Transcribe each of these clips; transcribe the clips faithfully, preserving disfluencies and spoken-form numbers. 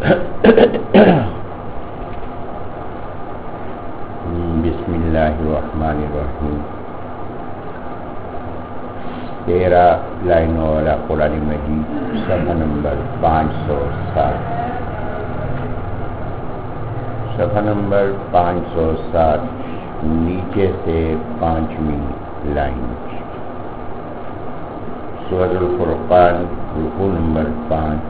بسم اللہ الرحمن الرحیم. تیرہ لائنوں والا قرآن مجید صفحہ نمبر پانچ سو سات صفحہ نمبر پانچ سو سات نیچے سے پانچویں لائن. سورۃ الفرقان رکوع نمبر پانچ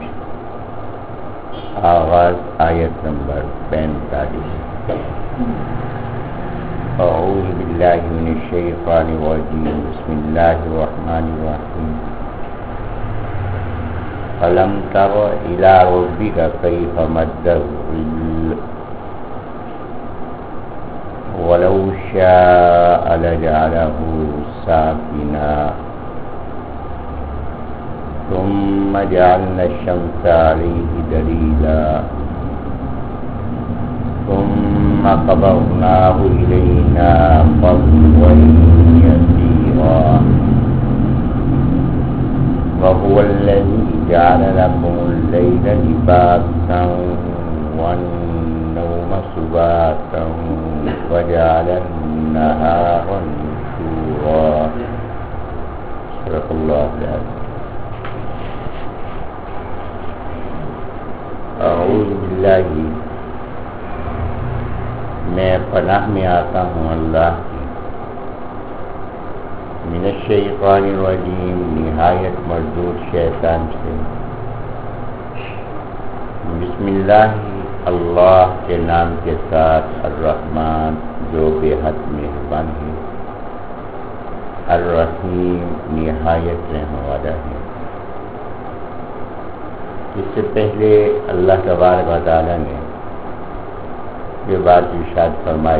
آغاز آیت نمبر پینتالیس. اعوذ باللہ من الشیطان الرجیم. بسم اللہ الرحمن الرحیم. ألم تر إلى ربك كيف مد الظل ولو شاء لجعله ساكنا ثم جعلنا الشمس عليه دليلا ثم قبضناه إلينا قبضا يسيرا وهو الذي جعل لكم الليل لباسا والنوم سباتا وجعل النهار نشورا. صدق الله العظيم. اعوذ باللہ، میں پناہ میں آتا ہوں اللہ کی، من الشیطان الرجیم، نہایت مردود شیطان سے. بسم اللہ، اللہ کے نام کے ساتھ، الرحمن جو بے حد مہربان ہے، الرحیم نہایت رحم والا ہے. اس سے پہلے اللہ تبارک و تعالی نے یہ بات ارشاد فرمائی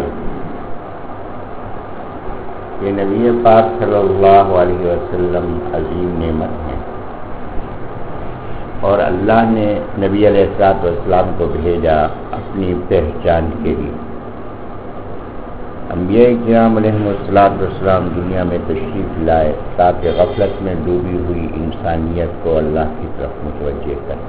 کہ نبی پاک صلی اللہ علیہ وسلم عظیم نعمت ہیں، اور اللہ نے نبی علیہ الصلوۃ والسلام کو بھیجا اپنی پہچان کے لیے. انبیاء کرام علیہ الصلوۃ والسلام دنیا میں تشریف لائے تاکہ غفلت میں ڈوبی ہوئی انسانیت کو اللہ کی طرف متوجہ کریں،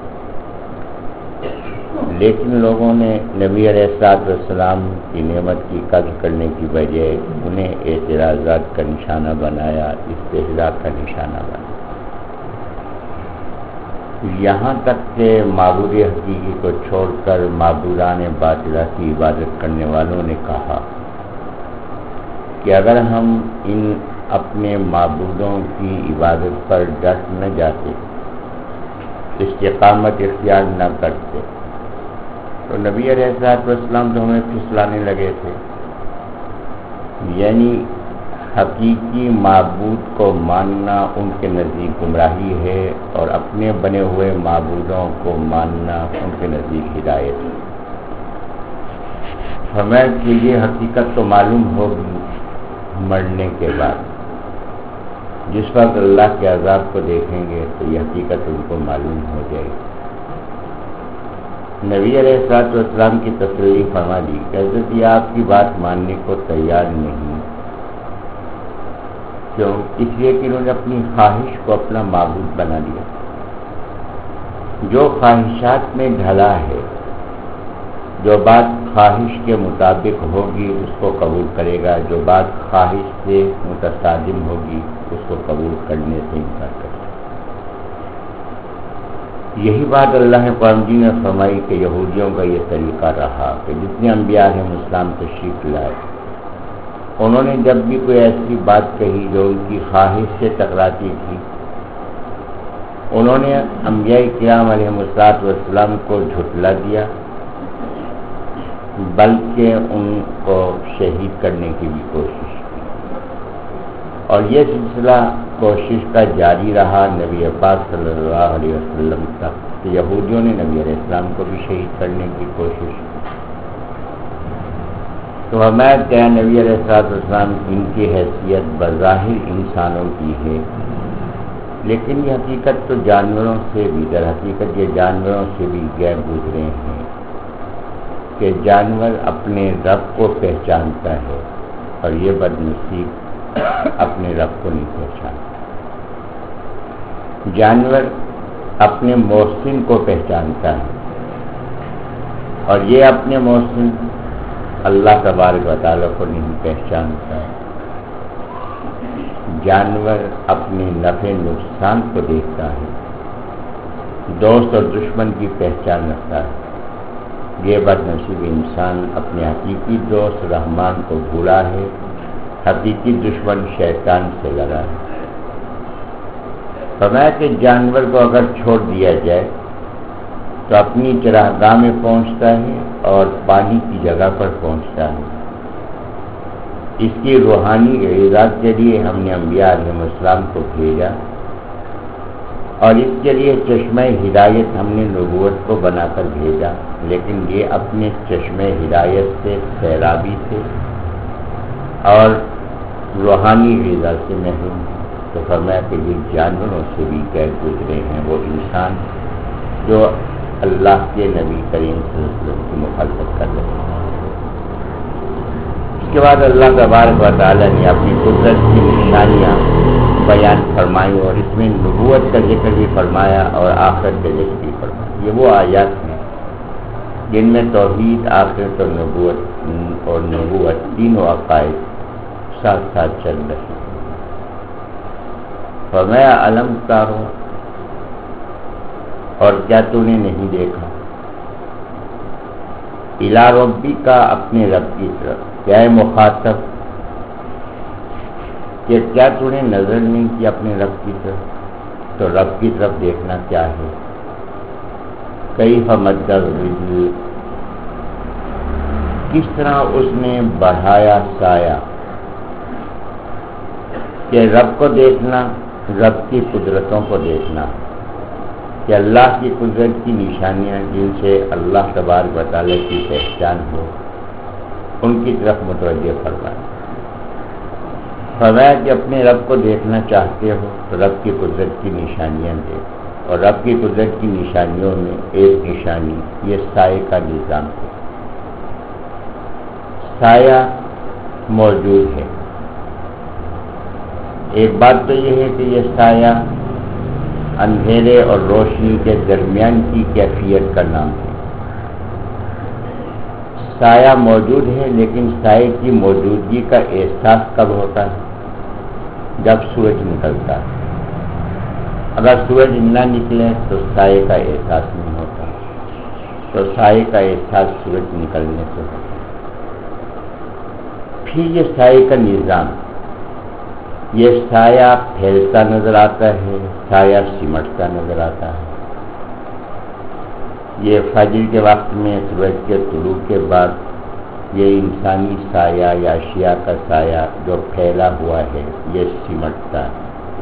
لیکن لوگوں نے نبی علیہ الصلوۃ والسلام کی نعمت کی قدر کرنے کی بجائے انہیں اعتراضات کا نشانہ بنایا، استہزاء کا نشانہ بنایا، یہاں تک کہ معبود حقیقی کو چھوڑ کر معبودان باطلہ کی عبادت کرنے والوں نے کہا کہ اگر ہم ان اپنے معبودوں کی عبادت پر ڈٹ نہ جاتے، استقامت اختیار نہ کرتے، تو نبی علیہ الصلوۃ والسلام تو ہمیں پھسلانے لگے تھے. یعنی حقیقی معبود کو ماننا ان کے نزدیک گمراہی ہے، اور اپنے بنے ہوئے معبودوں کو ماننا ان کے نزدیک ہدایت ہے. ہمیں کہ یہ حقیقت تو معلوم ہوگی مرنے کے بعد، جس وقت اللہ کے عذاب کو دیکھیں گے تو یہ حقیقت ان کو معلوم ہو جائے گی. نبی علیہ الصلوۃ والسلام کی تسلی فرما دی کہ حضرت یہ آپ کی بات ماننے کو تیار نہیں، کیوں؟ اس لیے کہ انہوں نے اپنی خواہش کو اپنا معبود بنا لیا. جو خواہشات میں ڈھلا ہے، جو بات خواہش کے مطابق ہوگی اس کو قبول کرے گا، جو بات خواہش سے متصادم ہوگی اس کو قبول کرنے سے انکار کرے گا. یہی بات اللہ قرآن جی نے فرمائی کہ یہودیوں کا یہ طریقہ رہا کہ جتنے انبیاء علیہ السلام تشریف لائے، انہوں نے جب بھی کوئی ایسی بات کہی جو ان کی خواہش سے ٹکراتی تھی، انہوں نے انبیاء کرام علیہ السلام کو جھٹلا دیا، بلکہ ان کو شہید کرنے کی بھی کوشش کی. اور یہ سلسلہ کوشش کا جاری رہا نبی پاک صلی اللہ علیہ وسلم تک کہ یہودیوں نے نبی علیہ السلام کو بھی شہید کرنے کی کوشش کی. تو ہمیں کہ نبی علیہ السلام ان کی حیثیت بظاہر انسانوں کی ہے، لیکن یہ حقیقت تو جانوروں سے بھی، در حقیقت یہ جانوروں سے بھی غیر گزرے ہیں کہ جانور اپنے رب کو پہچانتا ہے اور یہ بدنصیب اپنے رب کو نہیں پہچانتا. جانور اپنے محسن کو پہچانتا ہے اور یہ اپنے محسن اللہ تبارک و تعالیٰ کو نہیں پہچانتا ہے۔ جانور اپنے نفع نقصان کو دیکھتا ہے، دوست اور دشمن کی پہچان رکھتا ہے۔ یہ بد نصیب انسان اپنے حقیقی دوست رحمان کو بھولا ہے، حقیقی دشمن شیطان سے لڑا ہے۔ فرمایا کہ جانور کو اگر چھوڑ دیا جائے تو اپنی چراگاہ میں پہنچتا ہے اور پانی کی جگہ پر پہنچتا ہے۔ اس کی روحانی غذات کے لیے ہم نے انبیاء علیہ السلام کو بھیجا، اور اس کے لیے چشمہ ہدایت ہم نے نبوت کو بنا کر بھیجا، لیکن یہ اپنے چشمہ ہدایت سے سیرابی تھے اور روحانی غذا سے محروم ہیں۔ تو فرمایا کہ یہ جانوروں سے بھی غیر گزرے ہیں وہ انسان جو اللہ کے نبی کریم صلی اللہ علیہ وسلم کی مخالفت کر رہے ہیں۔ اس کے بعد اللہ تبارک و تعالیٰ نے اپنی قدرت کی نشانیاں بیان فرمائی، اور اس میں نبوت کا ذکر بھی فرمایا اور آخرت کا ذکر بھی فرمایا۔ یہ وہ آیات ہیں جن میں توحید، آخرت اور نبوت اور نبوت تینوں عقائد ساتھ ساتھ چل رہے ہیں۔ فرمایا علم تارو، اور کیا تو نے نہیں دیکھا، الی ربی کا، اپنے رب کی طرف۔ کیا ہے مخاطب کہ کیا تو نے نظر نہیں کی اپنے رب کی طرف؟ تو رب کی طرف دیکھنا کیا ہے؟ کیف مد الرجل، کس طرح اس نے بڑھایا سایہ۔ کہ رب کو دیکھنا، رب کی قدرتوں کو دیکھنا، کہ اللہ کی قدرت کی نشانیاں جن سے اللہ تبارک و تعالیٰ کی پہچان ہو، ان کی طرف متوجہ فرمائے۔ فرمایا کہ اپنے رب کو دیکھنا چاہتے ہو تو رب کی قدرت کی نشانیاں دیکھ، اور رب کی قدرت کی نشانیوں میں ایک نشانی یہ سائے کا نظام ہے۔ سایہ موجود ہے۔ ایک بات تو یہ ہے کہ یہ سایہ اندھیرے اور روشنی کے درمیان کی کیفیت کا نام ہے۔ سایہ موجود ہے، لیکن سائے کی موجودگی کا احساس کب ہوتا ہے؟ جب سورج نکلتا ہے۔ اگر سورج نہ نکلے تو سائے کا احساس نہیں ہوتا، تو سائے کا احساس سورج نکلنے سے ہوتا ہے۔ پھر یہ سائے کا نظام، یہ سایہ پھیلتا نظر آتا ہے، سایہ سمٹتا نظر آتا ہے۔ یہ فجر کے وقت میں سورج کے طلوع کے بعد یہ انسانی سایہ یا اشیاء کا سایہ جو پھیلا ہوا ہے یہ سمٹتا ہے۔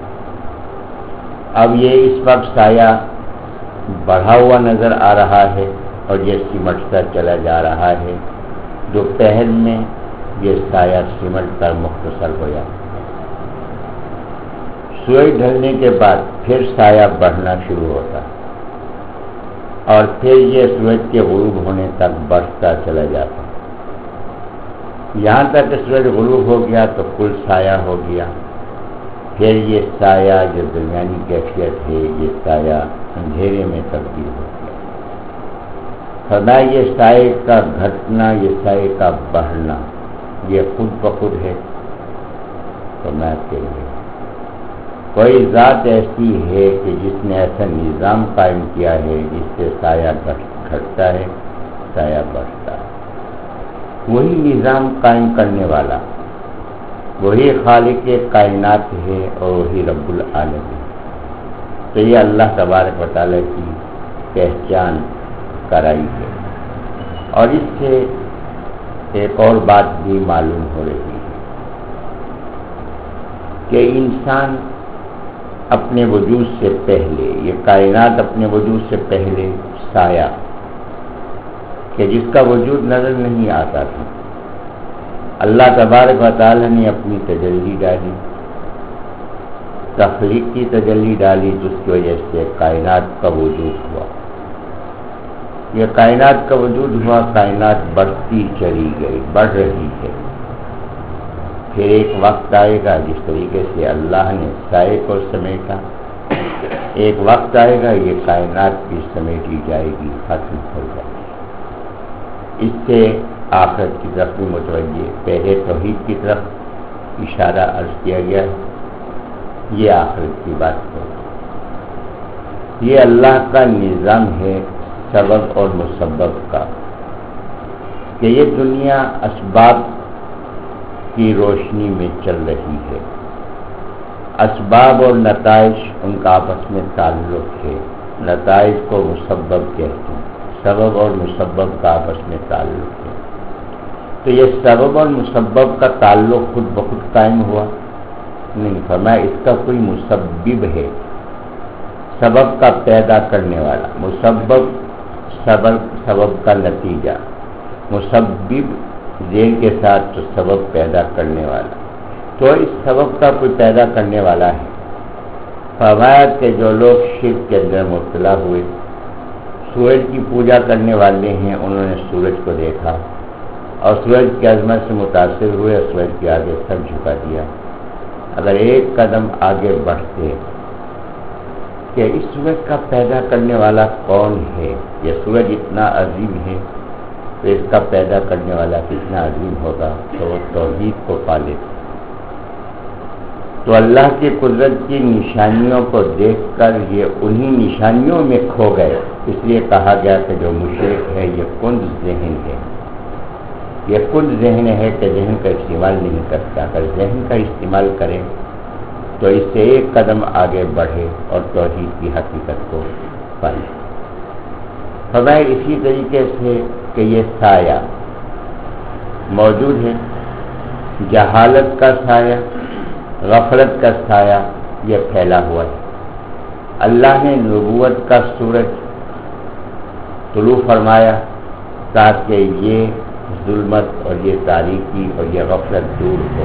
اب یہ اس وقت سایہ بڑھا ہوا نظر آ رہا ہے اور یہ سمٹتا چلا جا رہا ہے۔ دوپہر میں یہ سایہ سمٹ کر مختصر ہو جاتا ہے۔ سورج ڈھلنے کے بعد پھر سایہ بڑھنا شروع ہوتا ہے، اور پھر یہ سورج کے غروب ہونے تک بڑھتا چلا جاتا ہے، یہاں تک کہ سورج غروب ہو گیا تو کل سایہ ہو گیا۔ پھر یہ سایہ جو درمیانی کیفیت ہے یہ سایہ اندھیرے میں تبدیل ہو گیا۔ فرمایا یہ سائے کا گھٹنا، یہ سائے کا بڑھنا یہ خود بخود ہے۔ فرمایا کہ کوئی ذات ایسی ہے کہ جس نے ایسا نظام قائم کیا ہے جس سے سایہ گھٹتا ہے، سایہ بڑھتا ہے۔ وہی نظام قائم کرنے والا، وہی خالق کائنات ہے اور وہی رب العالمین ہے۔ تو یہ اللہ تبارک و تعالیٰ کی پہچان کرائی ہے، اور اس سے ایک اور بات بھی معلوم ہو رہی ہے کہ انسان اپنے وجود سے پہلے، یہ کائنات اپنے وجود سے پہلے سایہ کہ جس کا وجود نظر نہیں آتا تھا، اللہ تبارک و تعالیٰ نے اپنی تجلی ڈالی، تخلیق کی تجلی ڈالی، جس کی وجہ سے کائنات کا وجود ہوا۔ یہ کائنات کا وجود ہوا، کائنات بڑھتی چلی گئی، بڑھ رہی ہے۔ پھر ایک وقت آئے گا جس طریقے سے اللہ نے سائے کو سمیٹا، ایک وقت آئے گا یہ کائنات بھی سمیٹی جائے گی، ختم ہو جائے گی۔ اس سے آخرت کی طرف بھی متوجہ، پہلے توحید کی طرف اشارہ عرض کیا گیا، یہ آخرت کی بات ہے۔ یہ اللہ کا نظام ہے سبب اور مسبب کا، کہ یہ دنیا اسباب کی روشنی میں چل رہی ہے، اسباب اور نتائج ان کا آپس میں تعلق ہے، نتائج کو مسبب کہتے ہیں، سبب اور مسبب کا آپس میں تعلق ہے۔ تو یہ سبب اور مسبب کا تعلق خود بخود قائم ہوا نہیں، فرمایا اس کا کوئی مسبب ہے، سبب کا پیدا کرنے والا، مسبب سبب سبب کا نتیجہ، مسبب ذیل کے ساتھ تو سبب پیدا کرنے والا، تو اس سبب کا کوئی پیدا کرنے والا ہے۔ فرمایا کہ جو لوگ شرک کے اندر مبتلا ہوئے، سورج کی پوجا کرنے والے ہیں، انہوں نے سورج کو دیکھا اور سورج کی عظمت سے متاثر ہوئے اور سورج کے آگے سر جھکا دیا۔ اگر ایک قدم آگے بڑھتے کہ اس سورج کا پیدا کرنے والا کون ہے، یہ سورج اتنا عظیم ہے تو اس کا پیدا کرنے والا کتنا عظیم ہوگا، تو وہ توحید کو پا لیتے۔ تو اللہ کی قدرت کی نشانیوں کو دیکھ کر یہ انہی نشانیوں میں کھو گئے، اس لیے کہا گیا کہ جو مشرک ہے یہ کنز ذہن ہے، یہ کنز ذہن ہے کہ ذہن کا استعمال نہیں کرتا، اگر ذہن کا استعمال کرے تو اس سے ایک قدم آگے بڑھے اور توحید کی حقیقت کو پائے۔ فرمایا اسی طریقے سے کہ یہ سایہ موجود ہے، جہالت کا سایہ، غفلت کا سایہ یہ پھیلا ہوا ہے۔ اللہ نے نبوت کا سورج طلوع فرمایا تاکہ یہ ظلمت اور یہ تاریکی اور یہ غفلت دور ہو،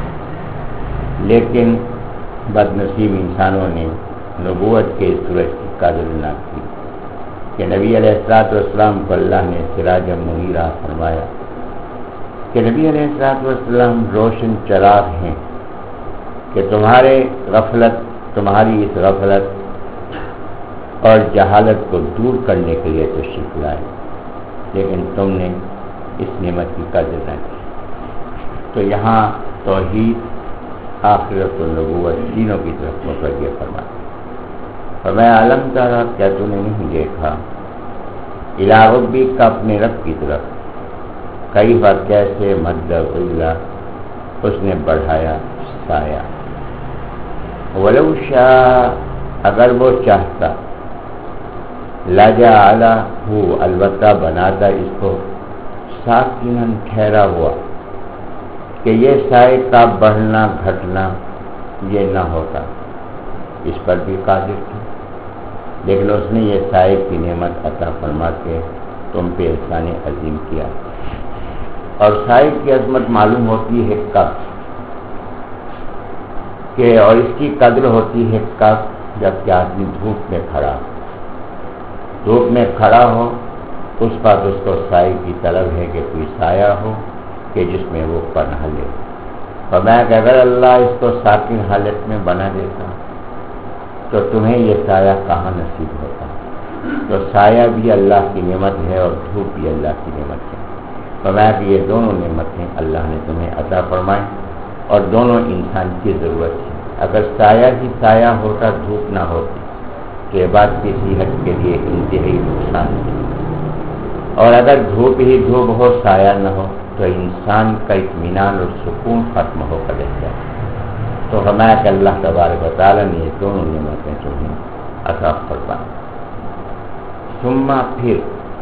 لیکن بد نصیب انسانوں نے نبوت کے سورج کی قدر نہ کی کہ نبی علیہ الصلوۃ والسلام کو اللہ نے سراج منیرہ فرمایا کہ نبی علیہ الصلوۃ والسلام روشن چراغ ہیں کہ تمہارے غفلت تمہاری اس غفلت اور جہالت کو دور کرنے کے لیے تشریف لائے، لیکن تم نے اس نعمت کی قدر نہ کی۔ تو یہاں توحید، آخرت و نبوت تینوں کی طرف متوجہ فرمایا۔ فرمایا علم ترى، کیا تو نے نہیں دیکھا، الی ربک کا اپنے رب کی طرف، کیف کیسے مد اللہ اس نے بڑھایا سایہ، ولو شاء اگر وہ چاہتا، لجعلہ البتہ بناتا اس کو ساکنن ٹھہرا ہوا، کہ یہ سائے کا بڑھنا گھٹنا یہ نہ ہوتا، اس پر بھی قادر تھا، لیکن اس نے یہ سائے کی نعمت عطا فرما کے تم پہ احسان عظیم کیا۔ اور سائے کی عظمت معلوم ہوتی ہے کب کہ، اور اس کی قدر ہوتی ہے کب، جب کہ آدمی دھوپ میں کھڑا ہو، دھوپ میں کھڑا ہو اس وقت اس کو سائے کی طلب ہے کہ کوئی سایہ ہو کہ جس میں وہ پناہ لے۔ فرمایا کہ اگر اللہ اس کو ساکن حالت میں بنا دیتا تو تمہیں یہ سایہ کہاں نصیب ہوتا۔ تو سایہ بھی اللہ کی نعمت ہے اور دھوپ بھی اللہ کی نعمت ہے۔ فرمایا کہ یہ دونوں نعمتیں اللہ نے تمہیں عطا فرمائیں اور دونوں انسان کی ضرورت ہے۔ اگر سایہ ہی سایہ ہوتا، دھوپ نہ ہوتی، تو یہ بات کی صحت کے لیے انتہائی نقصان ہے، اور اگر دھوپ ہی دھوپ ہو، سایہ نہ ہو، تو انسان کا اطمینان اور سکون ختم ہو کر رہ جائے۔ تو فرمایا کہ اللہ تبارک و تعالیٰ نے یہ دونوں نعمتیں تمہیں عطا فرمائیں۔ ثم پھر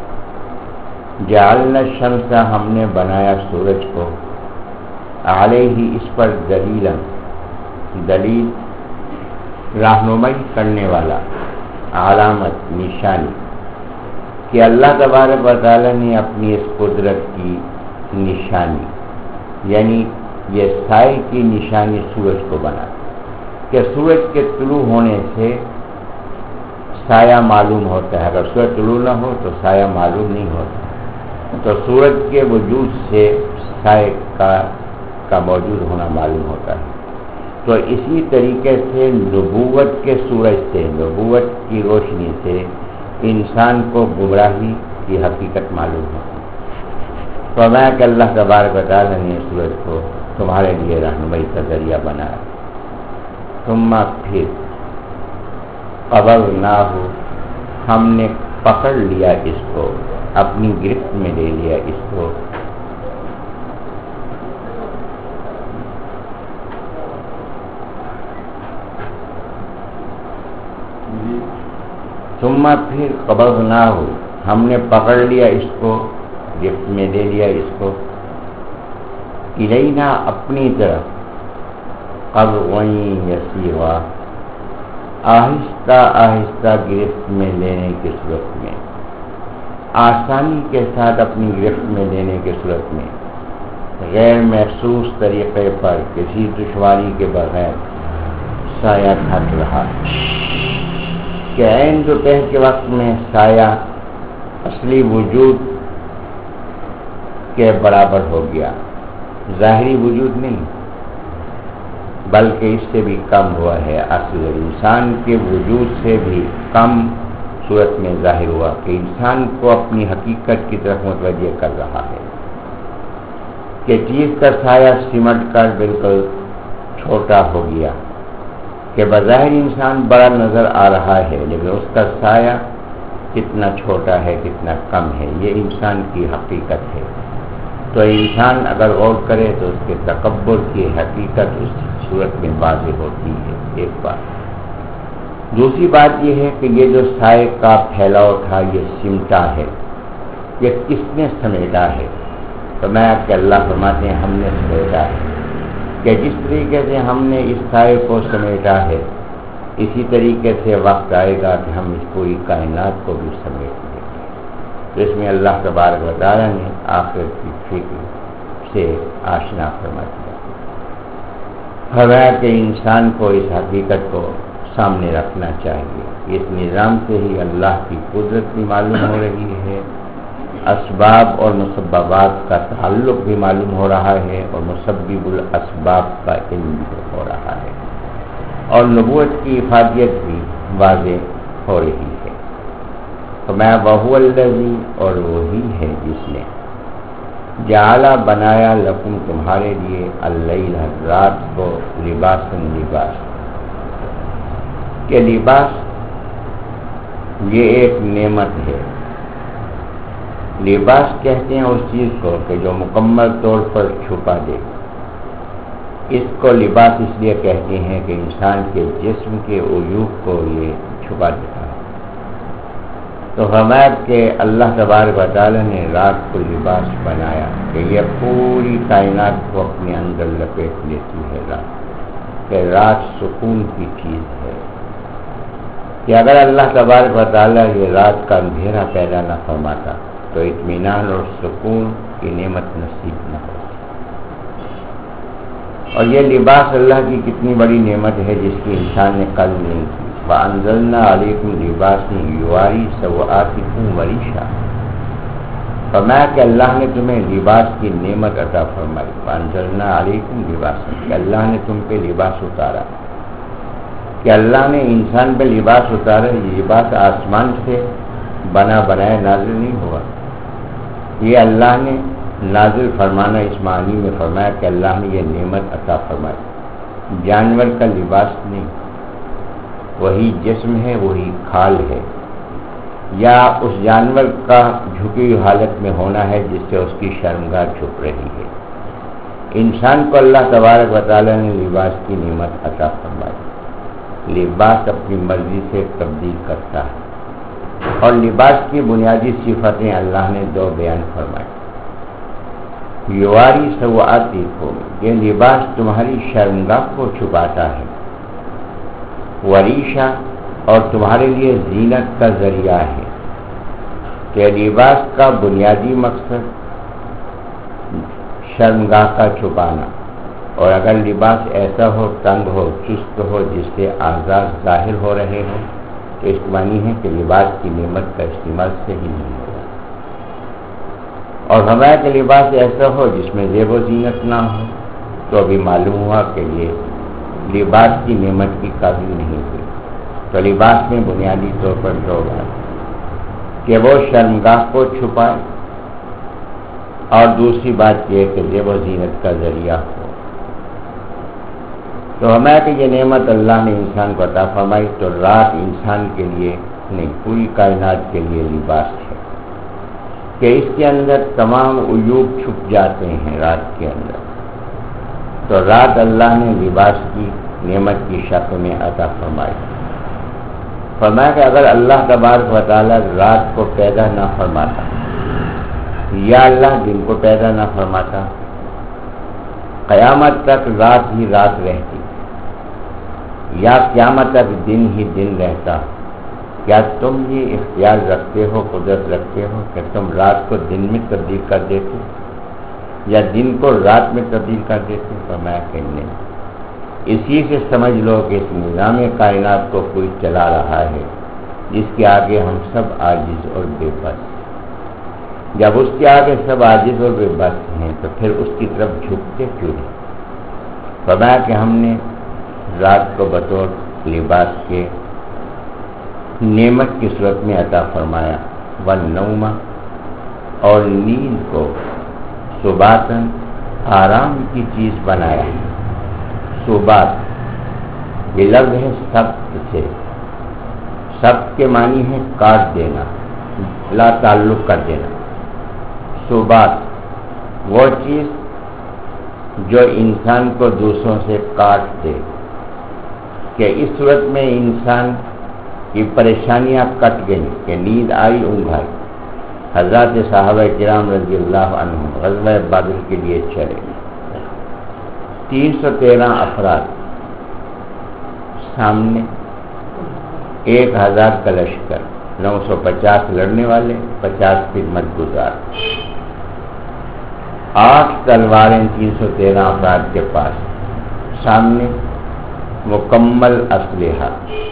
جعلنا الشمس ہم نے بنایا سورج کو، علیہ اس پر دلیلا دلیل رہنمائی کرنے والا، علامت نشانی، کہ اللہ تبارک و تعالیٰ نے اپنی اس قدرت کی نشانی، یعنی یہ سائے کی نشانی سورج کو بنا، کہ سورج کے طلوع ہونے سے سایہ معلوم ہوتا ہے، اگر سورج طلوع نہ ہو تو سایہ معلوم نہیں ہوتا، تو سورج کے وجود سے سائے کا کا موجود ہونا معلوم ہوتا ہے۔ تو اسی طریقے سے نبوت کے سورج سے، نبوت کی روشنی سے انسان کو گمراہی کی حقیقت معلوم ہوتی ہے۔ فرمایا کہ اللہ تبارک و تعالیٰ نے سورج کو تمہارے لیے رہنمائی کا ذریعہ بنایا. ثم پھر قبضناہ ہم نے پکڑ لیا اس کو، اپنی گرفت میں لے لیا اس کو. ثم پھر قبضناہ ہم نے پکڑ لیا اس کو، گرفت میں لے لیا اس کو. الینا اپنی طرف، قبضا یسیرا آہستہ آہستہ گرفت میں لینے کی صورت میں، آسانی کے ساتھ اپنی گرفت میں لینے کی صورت میں، غیر محسوس طریقے پر کسی دشواری کے بغیر سایہ ہٹ رہا کہ عین دوپہر کے وقت میں سایہ اصلی وجود کے برابر ہو گیا، ظاہری وجود نہیں بلکہ اس سے بھی کم ہوا ہے. اصل انسان کے وجود سے بھی کم صورت میں ظاہر ہوا کہ انسان کو اپنی حقیقت کی طرف متوجہ کر رہا ہے کہ چیز کا سایہ سمٹ کر بالکل چھوٹا ہو گیا، کہ بظاہر انسان بڑا نظر آ رہا ہے لیکن اس کا سایہ کتنا چھوٹا ہے، کتنا کم ہے. یہ انسان کی حقیقت ہے. تو انسان اگر غور کرے تو اس کے تکبر کی حقیقت اس صورت میں واضح ہوتی ہے. ایک بات. دوسری بات یہ ہے کہ یہ جو سائے کا پھیلاؤ تھا یہ سمٹا ہے، یہ کس نے سمیٹا ہے؟ تو میں کہ اللہ فرماتے ہیں ہم نے سمیٹا ہے، کہ جس طریقے سے ہم نے اس سائے کو سمیٹا ہے اسی طریقے سے وقت آئے گا کہ ہم اس پوری کائنات کو بھی سمیٹ لیں گے. تو اس میں اللہ تبارک و تعالیٰ نے آخرت کی فکر سے آشنا فرما دیا. فرمایا کہ انسان کو اس حقیقت کو سامنے رکھنا چاہیے. اس نظام سے ہی اللہ کی قدرت بھی معلوم ہو رہی ہے، اسباب اور مسببات کا تعلق بھی معلوم ہو رہا ہے، اور مسبب الاسباب کا علم بھی ہو رہا ہے، اور نبوت کی افادیت بھی واضح ہو رہی ہے. تو میں وہو الذی، اور وہی ہے جس نے جعل بنایا لکم تمہارے لیے اللیل رات کو لباسن لباس، کہ لباس یہ ایک نعمت ہے. لباس کہتے ہیں اس چیز کو کہ جو مکمل طور پر چھپا دے. اس کو لباس اس لیے کہتے ہیں کہ انسان کے جسم کے عیوب کو یہ چھپا دیتا ہے. تو فرمایا کہ اللہ تبارک و تعالیٰ نے رات کو لباس بنایا کہ یہ پوری کائنات کو اپنے اندر لپیٹ لیتی ہے. رات کہ رات سکون کی چیز ہے، کہ اگر اللہ تبارک و تعالیٰ یہ رات کا اندھیرا پیدا نہ فرماتا تو اطمینان اور سکون کی نعمت نصیب نہ ہوتی. اور یہ لباس اللہ کی کتنی بڑی نعمت ہے جس کی انسان نے قدر نہیں کی. وَأَنزَلْنَا عَلَيْكُمْ لِبَاسًا يُوَارِي سَوْآتِكُمْ وَرِيشًا. فرمایا کہ اللہ نے تمہیں لباس کی نعمت عطا فرمائی. وَأَنزَلْنَا عَلَيْكُمْ لِبَاسًا، کہ اللہ نے تم پہ لباس اتارا، کہ اللہ نے انسان پہ لباس اتارا. یہ لباس آسمان سے بنا بنایا نازل نہیں ہوا، یہ اللہ نے نازل فرمانا اس معنی میں فرمایا کہ اللہ نے یہ نعمت عطا فرمائی. جانور کا لباس نہیں، وہی جسم ہے، وہی کھال ہے، یا اس جانور کا جھکی ہوئی حالت میں ہونا ہے جس سے اس کی شرمگاہ چھپ رہی ہے. انسان کو اللہ تبارک و تعالیٰ نے لباس کی نعمت عطا فرمائی. لباس اپنی مرضی سے تبدیل کرتا ہے، اور لباس کی بنیادی صفتیں اللہ نے دو بیان فرمائی. یواری سوآتکم، یہ لباس تمہاری شرمگاہ کو چھپاتا ہے. وریشا، اور تمہارے لیے زینت کا ذریعہ ہے. کہ لباس کا بنیادی مقصد شرمگاہ کا چھپانا، اور اگر لباس ایسا ہو، تنگ ہو، چست ہو، جس سے اعضاء ظاہر ہو رہے ہوں تو اس معنی ہے کہ لباس کی نعمت کا استعمال صحیح نہیں ہوگا. اور ہمارا کہ لباس ایسا ہو جس میں زیب و زینت نہ ہو تو ابھی معلوم ہوا کہ یہ لباس کی نعمت کی قابل نہیں ہوئی. تو لباس میں بنیادی طور پر دو بات، کہ وہ شرمگاہ کو چھپائے اور دوسری بات یہ کہ زیب و زینت کا ذریعہ ہو۔ تو ہمیں کہ یہ نعمت اللہ نے انسان کو عطا فرمائی، تو رات انسان کے لیے نہیں پوری کائنات کے لیے لباس ہے کہ اس کے اندر تمام عیوب چھپ جاتے ہیں رات کے اندر۔ تو رات اللہ نے لباس کی نعمت کی شکل میں عطا فرمائی۔ فرمایا کہ اگر اللہ تبارک و تعالیٰ رات کو پیدا نہ فرماتا یا اللہ دن کو پیدا نہ فرماتا، قیامت تک رات ہی رات رہتی یا قیامت تک دن ہی دن رہتا، کیا تم یہ اختیار رکھتے ہو، قدرت رکھتے ہو کہ تم رات کو دن میں تبدیل کر دیتے یا دن کو رات میں تبدیل کر دیتے؟ فرمایا کہ نہیں۔ اسی سے سمجھ لو کہ اس نظام کائنات کو کوئی چلا رہا ہے جس کے آگے ہم سب عاجز اور بے بس۔ جب اس کے آگے سب عاجز اور بے بس ہیں تو پھر اس کی طرف جھکتے کیوں نہیں؟ فرمایا کہ ہم نے رات کو بطور لباس کے نعمت کی صورت میں عطا فرمایا، والنوم اور نیند کو سباتن آرام کی چیز بنایا۔ سبات یہ لفظ ہے سبت سے، سبت کے معنی ہے کاٹ دینا، لا تعلق کر دینا۔ سبات وہ چیز جو انسان کو دوسروں سے کاٹ دے، کہ اس صورت میں انسان کی پریشانیاں کٹ گئیں کہ نیند آئی، اونگ آئی۔ حضرات صحابہ کرام رضی اللہ عنہم غزوہ بدر کے لیے چلے، تین سو تیرہ افراد سامنے، ایک ہزار کا لشکر، نو سو پچاس لڑنے والے، پچاس خدمت گزار، آٹھ تلواریں تین سو تیرہ افراد کے پاس، سامنے مکمل اسلحہ۔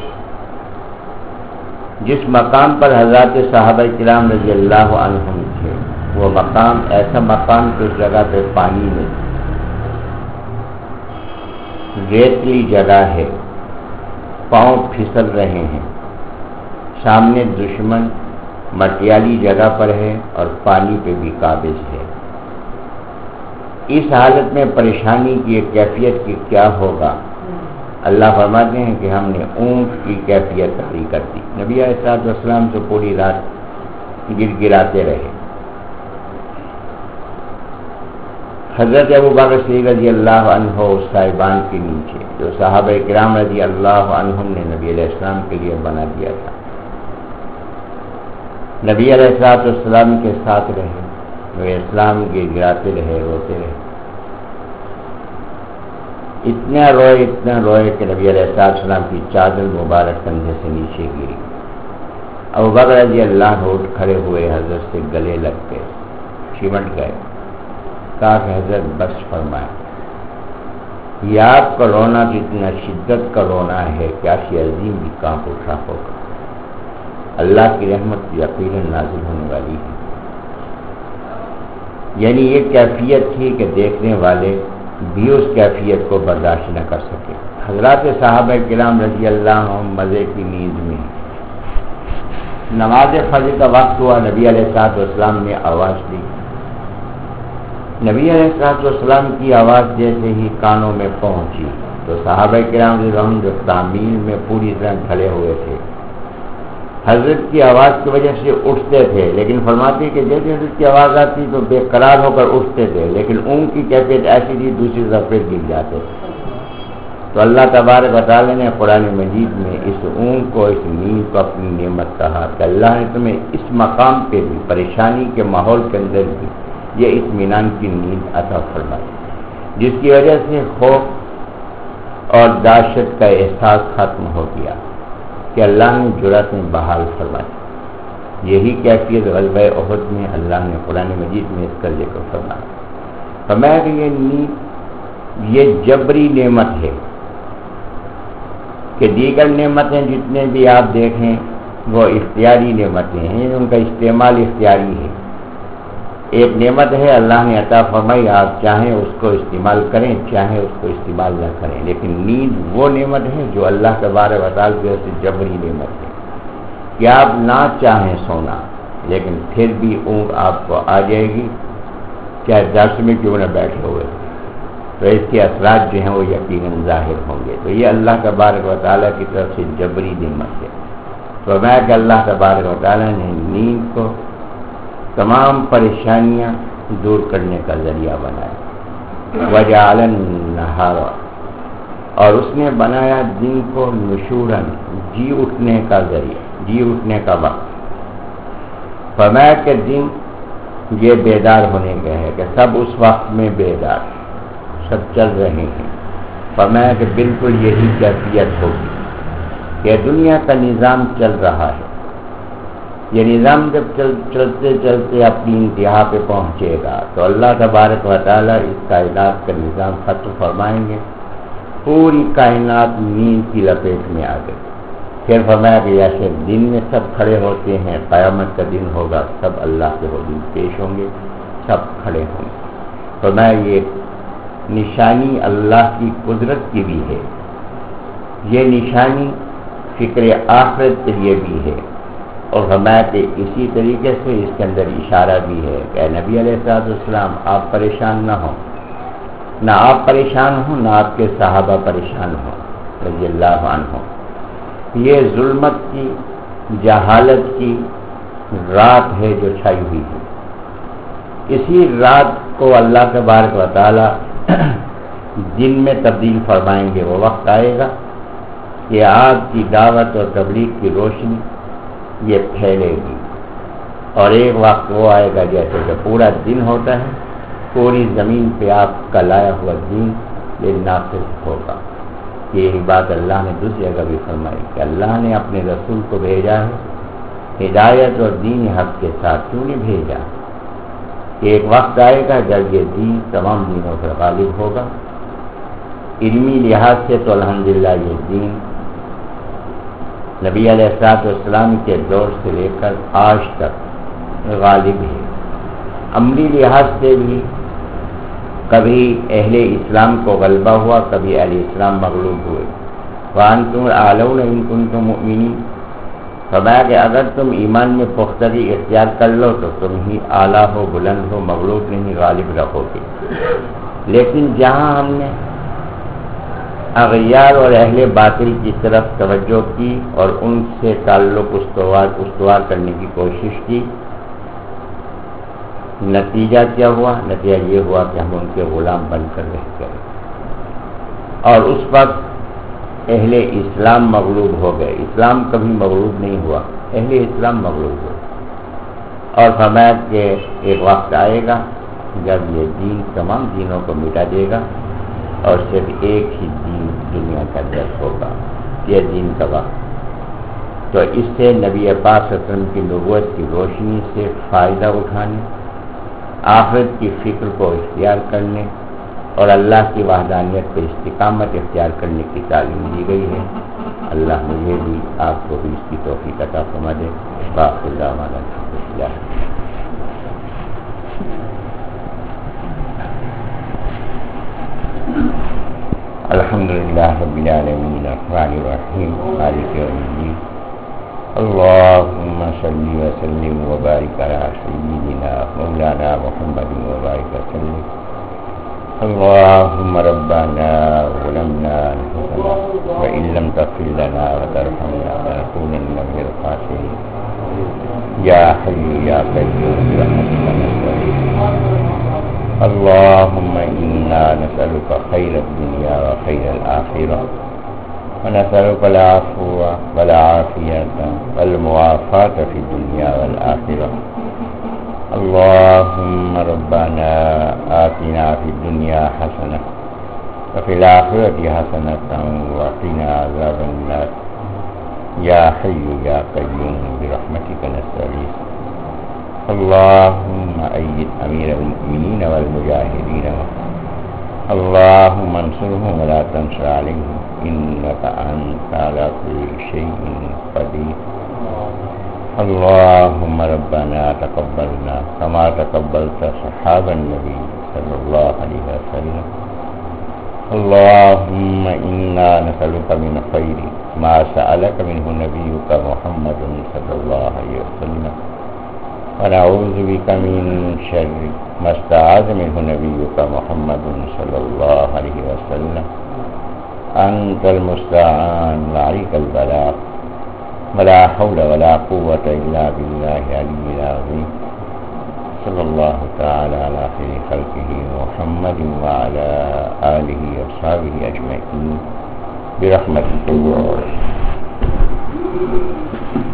جس مقام پر حضرات صحابہ کرام رضی اللہ عنہم تھے، وہ مقام ایسا مقام کہ اس جگہ پہ پانی نہیں، ریتلی جگہ ہے، پاؤں پھسل رہے ہیں، سامنے دشمن مٹیالی جگہ پر ہے اور پانی پہ بھی قابض ہے۔ اس حالت میں پریشانی کی کیفیت کی کیا ہوگا؟ اللہ فرماتے ہیں کہ ہم نے اونٹ کی کیفیت طاری کر دی۔ نبی علیہ السلام سے پوری رات گر گراتے رہے۔ حضرت ابوبکر صدیق رضی اللہ عنہ اس صاحبان کے نیچے جو صحابہ کرام رضی اللہ عنہم نے نبی علیہ السلام کے لیے بنا دیا تھا، نبی علیہ السلام کے ساتھ رہے، وہ اسلام گر گراتے رہے، روتے رہے، اتنا روئے اتنا روئے کہ نبی علیہ السلام کی چادر مبارک کندھے سے نیچے گری۔ ابوبکر رضی اللہ عنہ اٹھ کھڑے ہوئے، حضرت سے گلے لگ گئے، چمٹ گئے، کہا کہ حضرت بس فرمائے، یہ آپ کا رونا تو اتنا شدت کا رونا ہے کہ عرش عظیم بھی کانپ اٹھا ہوگا، اللہ کی رحمت یقیناً نازل ہونے والی ہے۔ یعنی یہ کیفیت تھی کہ دیکھنے والے بھی اس کیفیت کو برداشت نہ کر سکے۔ حضرات صحابہ کرام رضی اللہ عنہم مزے کی نیند میں، نماز فجر کا وقت ہوا، نبی علیہ الصلوۃ والسلام نے آواز دی، نبی علیہ الصلوۃ والسلام کی آواز جیسے ہی کانوں میں پہنچی تو صحابہ کرام رضی اللہ عنہم جو تعمیل میں پوری طرح ڈھلے ہوئے تھے، حضرت کی آواز کی وجہ سے اٹھتے تھے، لیکن فرماتے کہ جیسے حضرت کی آواز آتی تو بے قرار ہو کر اٹھتے تھے، لیکن اونگ کی کیفیت ایسی تھی دوسری طرف پھر گر جاتے تھے۔ تو اللہ تبارک و تعالیٰ نے قرآن مجید میں اس اونگ کو، اس نیند کو اپنی نعمت کہا کہ اللہ نے تمہیں اس مقام پہ بھی، پریشانی کے ماحول کے اندر بھی یہ اطمینان کی نیند عطا فرمائی، جس کی وجہ سے خوف اور دہشت کا احساس ختم ہو گیا کہ اللہ نے جرأتیں بحال فرمائی۔ یہی کیفیت غزوہ احد میں اللہ نے قرآن مجید میں اس کا ذکر فرمایا۔ فرمایا کہ یہ نیند یہ جبری نعمت ہے کہ دیگر نعمتیں جتنے بھی آپ دیکھیں وہ اختیاری نعمتیں ہیں، یعنی ان کا استعمال اختیاری ہے۔ ایک نعمت ہے اللہ نے عطا فرمائی، آپ چاہیں اس کو استعمال کریں، چاہیں اس کو استعمال نہ کریں، لیکن نیند وہ نعمت ہے جو اللہ تبارک و تعالیٰ کی وجہ سے جبری نعمت ہے کہ آپ نہ چاہیں سونا، لیکن پھر بھی اونگ آپ کو آ جائے گی چاہے درس میں کیوں نہ بیٹھے ہوئے، تو اس کے اثرات جو ہیں وہ یقیناً ظاہر ہوں گے۔ تو یہ اللہ تبارک و تعالیٰ کی طرف سے جبری نعمت ہے۔ فرمایا کہ اللہ تبارک و تعالیٰ نے نیند کو تمام پریشانیاں دور کرنے کا ذریعہ بنایا۔ وجعل النہار، اور اس نے بنایا دن کو نشوراً، جی اٹھنے کا ذریعہ، جی اٹھنے کا وقت۔ فرمایا کہ دن یہ بیدار ہونے کا ہے کہ سب اس وقت میں بیدار، سب چل رہے ہیں۔ فرمایا کہ بالکل یہی کیفیت ہوگی کہ دنیا کا نظام چل رہا ہے، یہ نظام جب چل چلتے چلتے اپنی انتہا پہ پہنچے گا تو اللہ تبارک و تعالیٰ اس کائنات کا نظام ختم فرمائیں گے، پوری کائنات نیند کی لپیٹ میں آ گئی۔ پھر فرمایا کہ جیسے دن میں سب کھڑے ہوتے ہیں، قیامت کا دن ہوگا، سب اللہ کے حضور پیش ہوں گے، سب کھڑے ہوں گے۔ فرمایا یہ نشانی اللہ کی قدرت کی بھی ہے، یہ نشانی فکر آخرت کے لیے بھی ہے، اور فرمایا کہ اسی طریقے سے اس کے اندر اشارہ بھی ہے کہ اے نبی علیہ الصلوۃ والسلام آپ پریشان نہ ہوں، نہ آپ پریشان ہوں نہ آپ کے صحابہ پریشان ہوں رضی اللہ عنہ۔ یہ ظلمت کی، جہالت کی رات ہے جو چھائی ہوئی ہے، اسی رات کو اللہ تبارک و تعالی دن میں تبدیل فرمائیں گے۔ وہ وقت آئے گا کہ آپ کی دعوت اور تبلیغ کی روشنی یہ پھیلے گی، اور ایک وقت وہ آئے گا جیسے کہ پورا دن ہوتا ہے، پوری زمین پہ آپ کا لایا ہوا دین یہ نافذ ہوگا۔ یہی بات اللہ نے دوسری جگہ بھی فرمائی کہ اللہ نے اپنے رسول کو بھیجا ہے ہدایت اور دین حق کے ساتھ، کیوں نہیں بھیجا؟ ایک وقت آئے گا جب یہ دین تمام دینوں پر غالب ہوگا۔ علمی لحاظ سے تو الحمدللہ یہ دین نبی علیہ الصلوۃ والسلام کے دور سے لے کر آج تک غالب ہے۔ عملی لحاظ سے بھی کبھی اہل اسلام کو غلبہ ہوا، کبھی اہل اسلام مغلوب ہوئے۔ وَأَنْتُمُ الْأَعْلَوْنَ إِن كُنتُم مُؤْمِنِينَ، فرمایا کہ اگر تم ایمان میں پختگی اختیار کر لو تو تم ہی اعلیٰ ہو، بلند ہو، مغلوب نہیں، غالب رہو گے۔ لیکن جہاں ہم نے اغیار اور اہل باطل کی طرف توجہ کی اور ان سے تعلق استوار استوار کرنے کی کوشش کی، نتیجہ کیا ہوا؟ نتیجہ یہ ہوا کہ ہم ان کے غلام بن کر رہ گئے، اور اس وقت اہل اسلام مغلوب ہو گئے۔ اسلام کبھی مغلوب نہیں ہوا، اہل اسلام مغلوب ہوئے۔ اور فرمایا کہ ایک وقت آئے گا جب یہ دین تمام دینوں کو مٹا دے گا اور صرف ایک ہی دین دنیا کا درس ہوگا، یہ دین کا وقت۔ تو اس سے نبی پاک صلی اللہ علیہ وسلم کی نبوت کی روشنی سے فائدہ اٹھانے، آخرت کی فکر کو اختیار کرنے اور اللہ کی وحدانیت پہ استقامت اختیار کرنے کی تعلیم دی گئی ہے۔ اللہ مجھے بھی آپ کو بھی اس کی توفیق عطا فرما دے۔ باقی اللہ الحمدللہ۔ الحمدللہ رب العالمین الرحمن الرحیم مالک یوم الدین، اللہم صلی وسلم وبارک علی سیدنا مولانا محمد وبارک وسلم۔ اللہم ربنا ظلمنا انفسنا وإن لم تغفر لنا وترحمنا لنكونن من الخاسرین، یا حی یا قیوم برحمتک نستغیث۔ اللہم انا نسألک خیر الدنیا وخیر الآخرہ، ونسألك العفو والعافية والمعافاة في الدنيا والآخرة۔ اللهم ربنا آتنا في الدنيا حسنة وفي الآخرة حسنة وقنا عذاب النار، يا حي يا قيوم برحمتك نستغيث۔ اللهم أيد أمير المؤمنين والمجاهدين، اللهم انصرهم ولا تنصر عليهم، إنك أنت على كل شيء قدير۔ اللهم ربنا تقبلنا كما تقبلت صحابة النبي صلى الله عليه وسلم۔ اللهم إنا نسألك من خير ما سألك منه نبيك محمد صلى الله عليه وسلم، ونعوذ بك من شر ما استعاذ منه نبيك محمد صلى الله عليه وسلم. أنت المستعان وعليك البلاغ ولا حول ولا قوة إلا بالله العلي العظيم. صلى الله تعالى على خير خلقه محمد وعلى آله وصحبه أجمعين برحمتك الله.